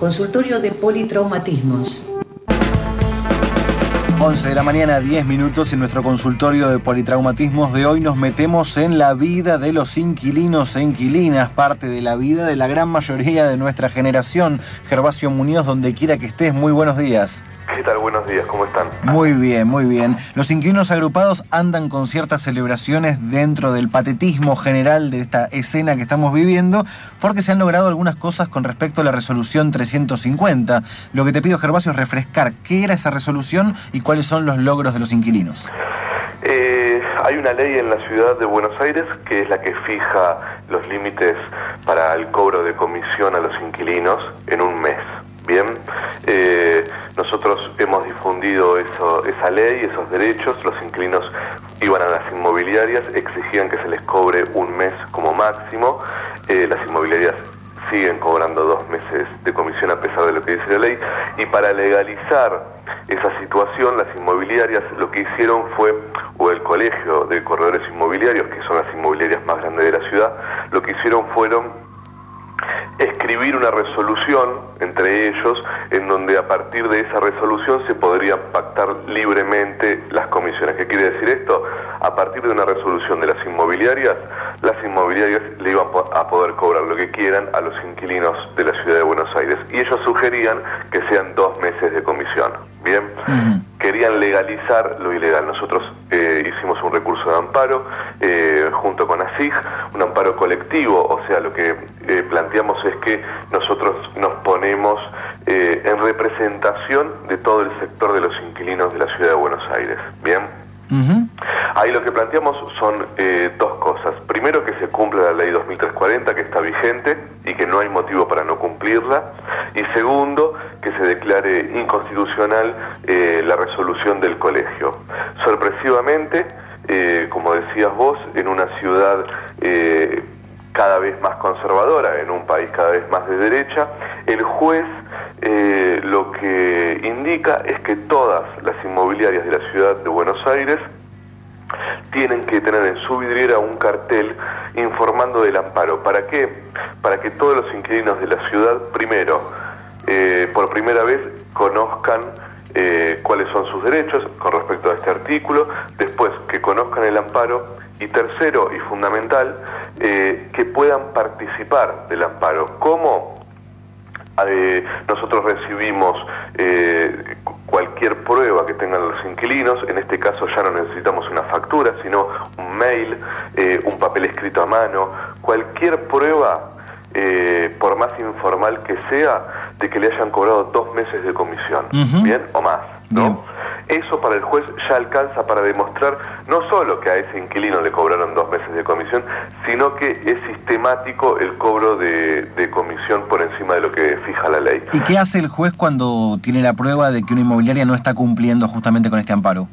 Consultorio de politraumatismos. 11 de la mañana, 10 minutos. En nuestro consultorio de politraumatismos de hoy nos metemos en la vida de los inquilinos e inquilinas, parte de la vida de la gran mayoría de nuestra generación. Gervasio Muñoz, donde quiera que estés, muy buenos días. ¿Qué tal? Buenos días, ¿cómo están? Muy bien, muy bien. Los inquilinos agrupados andan con ciertas celebraciones dentro del patetismo general de esta escena que estamos viviendo, porque se han logrado algunas cosas con respecto a la resolución 350. Lo que te pido, Gervasio, es refrescar qué era esa resolución y cuáles son los logros de los inquilinos. Hay una ley en la ciudad de Buenos Aires que es la que fija los límites para el cobro de comisión a los inquilinos en un mes. Bien, nosotros hemos difundido esa ley, esos derechos. Los inquilinos iban a las inmobiliarias, exigían que se les cobre un mes como máximo. Las inmobiliarias siguen cobrando 2 meses de comisión a pesar de lo que dice la ley. Y para legalizar esa situación, las inmobiliarias lo que hicieron fue, o el Colegio de Corredores Inmobiliarios, que son las inmobiliarias más grandes de la ciudad, lo que hicieron fueron escribir una resolución entre ellos en donde a partir de esa resolución se podrían pactar libremente las comisiones. ¿Qué quiere decir esto? A partir de una resolución de las inmobiliarias le iban a poder cobrar lo que quieran a los inquilinos de la ciudad de Buenos Aires. Y ellos sugerían que sean 2 meses de comisión. Bien, querían legalizar lo ilegal. Nosotros hicimos un recurso de amparo junto con ASIG, un amparo colectivo. O sea, lo que planteamos es que nosotros nos ponemos en representación de todo el sector de los inquilinos de la ciudad de Buenos Aires. Bien. Ahí lo que planteamos son 2 cosas. Primero, que se cumpla la ley 2340, que está vigente y que no hay motivo para no cumplirla. Y segundo, que se declare inconstitucional la resolución del colegio. Sorpresivamente, como decías vos, en una ciudad cada vez más conservadora, en un país cada vez más de derecha, el juez lo que indica es que todas las inmobiliarias de la ciudad de Buenos Aires tienen que tener en su vidriera un cartel informando del amparo. ¿Para qué? Para que todos los inquilinos de la ciudad, primero, por primera vez conozcan cuáles son sus derechos con respecto a este artículo, después que conozcan el amparo, y tercero y fundamental, que puedan participar del amparo. ¿Cómo? Nosotros recibimos cualquier prueba que tengan los inquilinos. En este caso ya no necesitamos una factura, sino un mail, un papel escrito a mano, cualquier prueba, por más informal que sea, de que le hayan cobrado 2 meses de comisión, ¿bien? O más, ¿no? Bien. Eso para el juez ya alcanza para demostrar no solo que a ese inquilino le cobraron 2 meses de comisión, sino que es sistemático el cobro de comisión por encima de lo que fija la ley. ¿Y qué hace el juez cuando tiene la prueba de que una inmobiliaria no está cumpliendo justamente con este amparo?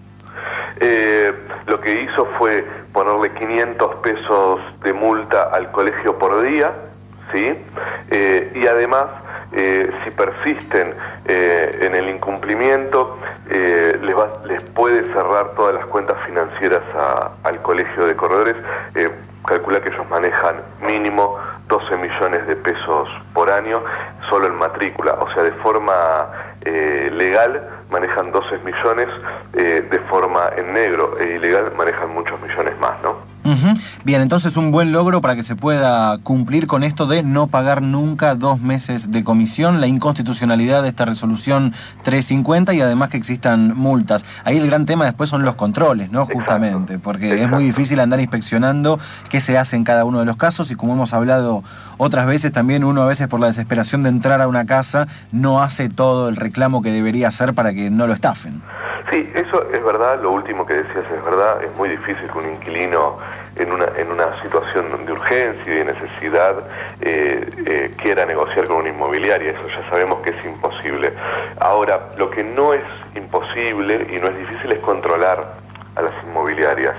Lo que hizo fue ponerle 500 pesos de multa al colegio por día, ¿sí? Y además, si persisten en el incumplimiento, les puede cerrar todas las cuentas financieras al Colegio de Corredores. Calcula que ellos manejan mínimo 12 millones de pesos por año solo en matrícula. O sea, de forma legal manejan 12 millones, de forma en negro e ilegal manejan muchos millones más, ¿no? Bien, entonces un buen logro para que se pueda cumplir con esto de no pagar nunca 2 meses de comisión, la inconstitucionalidad de esta resolución 350 y además que existan multas. Ahí el gran tema después son los controles, ¿no? Justamente, porque es muy difícil andar inspeccionando qué se hace en cada uno de los casos y como hemos hablado otras veces, también uno a veces por la desesperación de entrar a una casa no hace todo el reclamo que debería hacer para que no lo estafen. Sí, eso es verdad, lo último que decías es verdad. Es muy difícil que un inquilino en una situación de urgencia y de necesidad quiera negociar con una inmobiliaria. Eso ya sabemos que es imposible. Ahora, lo que no es imposible y no es difícil es controlar a las inmobiliarias.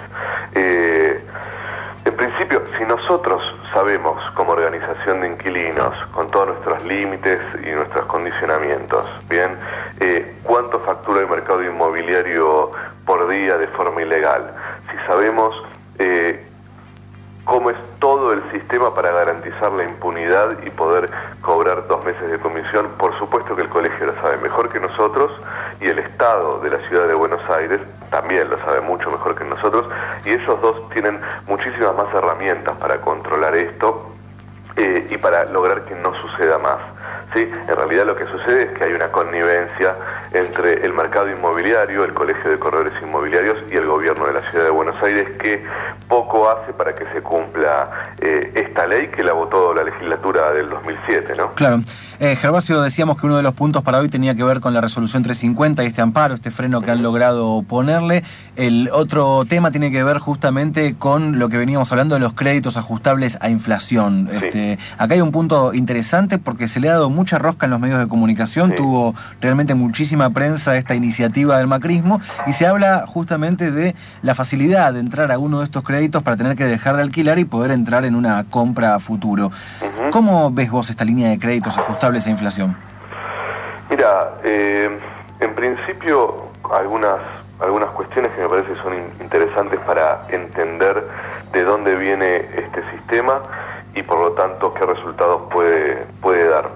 En principio, si nosotros sabemos como organización de inquilinos, con todos nuestros límites y nuestros condicionamientos, bien, cuánto factura el mercado inmobiliario por día de forma ilegal, si sabemos cómo es todo el sistema para garantizar la impunidad y poder cobrar 2 meses de comisión. Por supuesto que el colegio lo sabe mejor que nosotros y el Estado de la Ciudad de Buenos Aires también lo sabe mucho mejor que nosotros, y ellos dos tienen muchísimas más herramientas para controlar esto y para lograr que no suceda más. ¿Sí? En realidad lo que sucede es que hay una connivencia entre el mercado inmobiliario, el Colegio de Corredores Inmobiliarios y el gobierno de la Ciudad de Buenos Aires, que poco hace para que se cumpla esta ley que la votó la legislatura del 2007, ¿no? Claro. Gervasio, decíamos que uno de los puntos para hoy tenía que ver con la resolución 350 y este amparo, este freno que han logrado ponerle. El otro tema tiene que ver justamente con lo que veníamos hablando de los créditos ajustables a inflación. Sí. Acá hay un punto interesante porque se le ha dado mucha rosca en los medios de comunicación, Sí. Tuvo realmente muchísima prensa esta iniciativa del macrismo y se habla justamente de la facilidad de entrar a uno de estos créditos para tener que dejar de alquilar y poder entrar en una compra a futuro. ¿Cómo ves vos esta línea de créditos ajustables a inflación? Mira, en principio algunas cuestiones que me parece son interesantes para entender de dónde viene este sistema y por lo tanto qué resultados puede dar.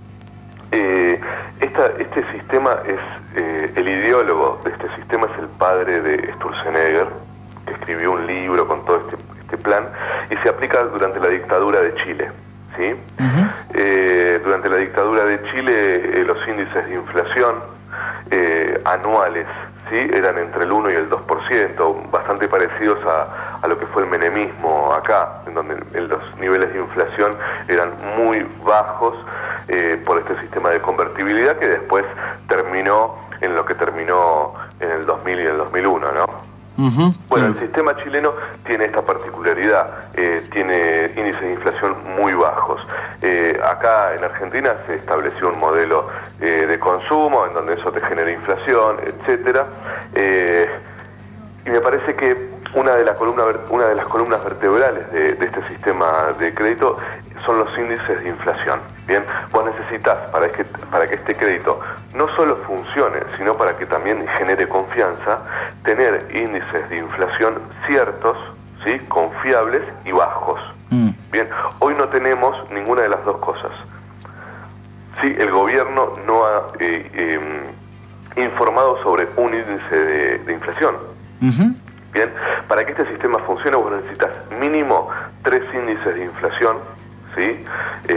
Este sistema es, el ideólogo de este sistema es el padre de Sturzenegger, que escribió un libro con todo este plan, y se aplica durante la dictadura de Chile, ¿sí? Durante la dictadura de Chile los índices de inflación anuales, ¿sí? Eran entre el 1 y el 2%, bastante parecidos a lo que fue el menemismo acá, en donde los niveles de inflación eran muy bajos por este sistema de convertibilidad que después terminó en lo que terminó en el 2000 y el 2001, ¿no? Bueno, el sistema chileno tiene esta particularidad, tiene índices de inflación muy bajos. Acá en Argentina se estableció un modelo de consumo en donde eso te genera inflación, etcétera, y me parece que una de las columnas vertebrales de este sistema de crédito son los índices de inflación. Bien, vos necesitas para que este crédito no solo funcione, sino para que también genere confianza, tener índices de inflación ciertos, ¿sí? Confiables y bajos. Bien, hoy no tenemos ninguna de las dos cosas. Sí, el gobierno no ha informado sobre un índice de inflación. Bien, para que este sistema funcione vos necesitas mínimo 3 índices de inflación, ¿sí?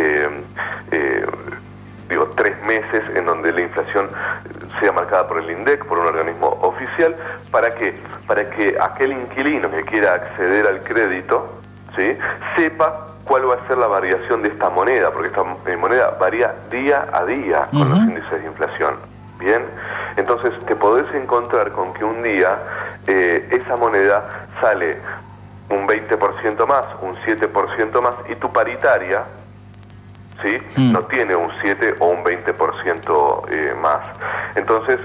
3 meses en donde la inflación sea marcada por el INDEC, por un organismo oficial, para que aquel inquilino que quiera acceder al crédito, ¿sí? Sepa cuál va a ser la variación de esta moneda, porque esta moneda varía día a día con los índices de inflación. Bien, entonces te podés encontrar con que un día esa moneda sale un 20% más, un 7% más, y tu paritaria, ¿sí? No tiene un 7 o un 20% más. Entonces,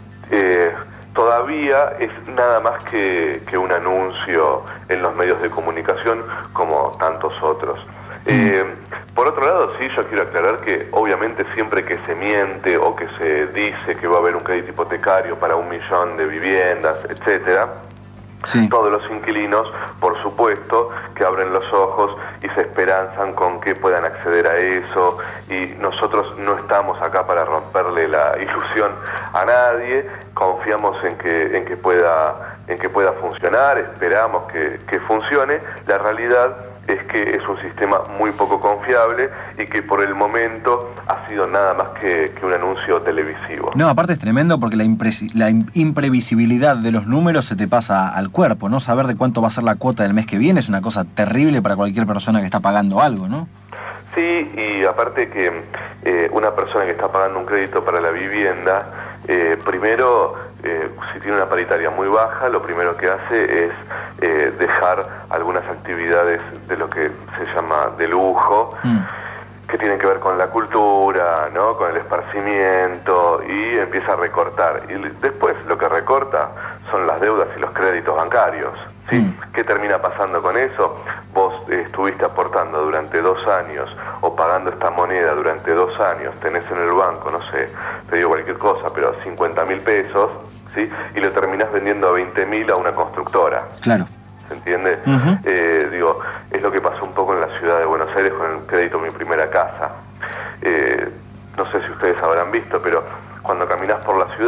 todavía es nada más que un anuncio en los medios de comunicación como tantos otros. Por otro lado, sí, yo quiero aclarar que obviamente siempre que se miente o que se dice que va a haber un crédito hipotecario para 1 millón de viviendas, etcétera, sí, todos los inquilinos, por supuesto, que abren los ojos y se esperanzan con que puedan acceder a eso, y nosotros no estamos acá para romperle la ilusión a nadie, confiamos en que pueda funcionar, esperamos que funcione. La realidad es que es un sistema muy poco confiable y que por el momento ha sido nada más que un anuncio televisivo. No, aparte es tremendo porque la imprevisibilidad de los números se te pasa al cuerpo, ¿no? Saber de cuánto va a ser la cuota del mes que viene es una cosa terrible para cualquier persona que está pagando algo, ¿no? Sí, y aparte que una persona que está pagando un crédito para la vivienda, primero, si tiene una paritaria muy baja, lo primero que hace es dejar algunas actividades de lo que se llama de lujo, que tienen que ver con la cultura, ¿no? Con el esparcimiento, y empieza a recortar. Y después lo que recorta son las deudas y los créditos bancarios, ¿sí? ¿Qué termina pasando con eso? Vos estuviste aportando durante 2 años o pagando esta moneda durante 2 años, tenés en el banco, no sé, te digo cualquier cosa, pero 50.000 pesos, ¿sí? Y lo terminás vendiendo a 20.000 a una constructora. Claro. ¿Se entiende? Es lo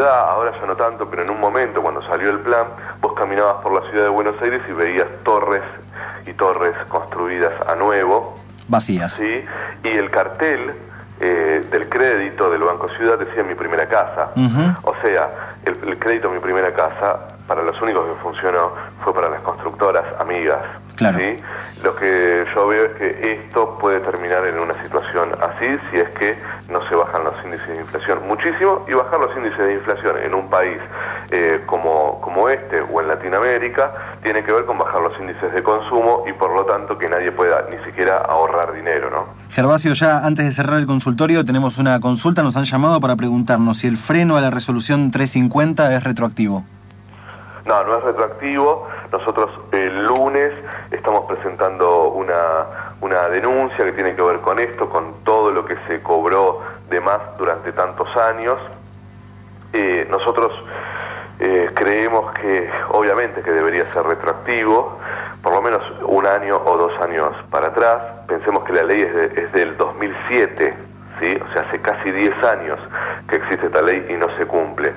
ciudad, ahora ya no tanto, pero en un momento cuando salió el plan, vos caminabas por la ciudad de Buenos Aires y veías torres y torres construidas a nuevo. Vacías. ¿Sí? Y el cartel del crédito del Banco Ciudad decía mi primera casa. O sea, el crédito mi primera casa, para los únicos que funcionó fue para las constructoras amigas. Claro. ¿Sí? Lo que yo veo es que esto puede terminar en una situación así si es que no se bajan los índices de inflación muchísimo, y bajar los índices de inflación en un país como este o en Latinoamérica tiene que ver con bajar los índices de consumo y por lo tanto que nadie pueda ni siquiera ahorrar dinero, ¿no? Gervasio, ya antes de cerrar el consultorio tenemos una consulta, nos han llamado para preguntarnos si el freno a la resolución 350 es retroactivo. No, no es retroactivo. Nosotros el lunes estamos presentando una denuncia que tiene que ver con esto, con todo lo que se cobró de más durante tantos años. Nosotros creemos que obviamente que debería ser retroactivo, por lo menos 1 año o 2 años para atrás. Pensemos que la ley es del 2007, ¿sí? O sea, hace casi 10 años que existe esta ley y no se cumple.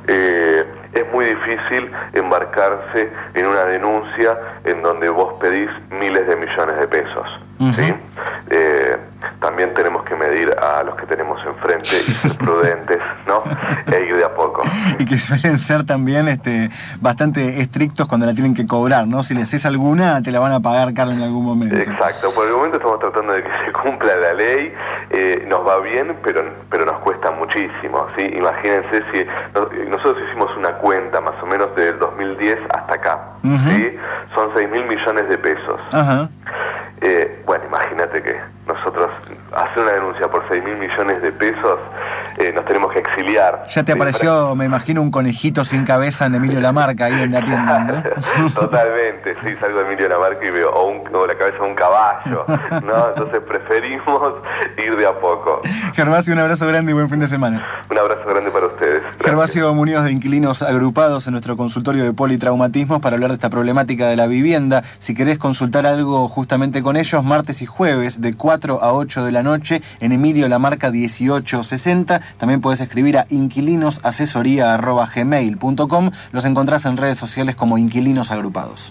Es muy difícil embarcarse en una denuncia en donde vos pedís miles de millones de pesos, ¿sí? También tenemos que medir a los que tenemos enfrente y ser prudentes, ¿no? E ir de a poco. Y que suelen ser también bastante estrictos cuando la tienen que cobrar, ¿no? Si le haces alguna, te la van a pagar caro en algún momento. Exacto. Por el momento estamos tratando de que se cumpla la ley. Nos va bien, pero nos cuesta muchísimo, ¿sí? Imagínense si nosotros hicimos una cuenta más o menos del 2010 hasta acá, ¿sí? Son 6.000 millones de pesos. Ajá. Bueno, imagínate que nosotros hacer una denuncia por 6.000 millones de pesos, nos tenemos que exiliar. Ya te apareció, me imagino, un conejito sin cabeza en Emilio Lamarca, ahí donde atiendan, ¿no? Totalmente, sí, salgo de Emilio Lamarca y veo o la cabeza de un caballo, ¿no? Entonces preferimos ir de a poco. Gervasio, un abrazo grande y buen fin de semana. Un abrazo grande para ustedes. Gracias. Gervasio Muñoz, de Inquilinos Agrupados, en nuestro consultorio de politraumatismos para hablar de esta problemática de la vivienda. Si querés consultar algo justamente con ellos, martes y jueves de 4 a 8 de la noche en Emilio Lamarca 1860. También puedes escribir a inquilinosasesoría@gmail.com. Los encontrás en redes sociales como Inquilinos Agrupados.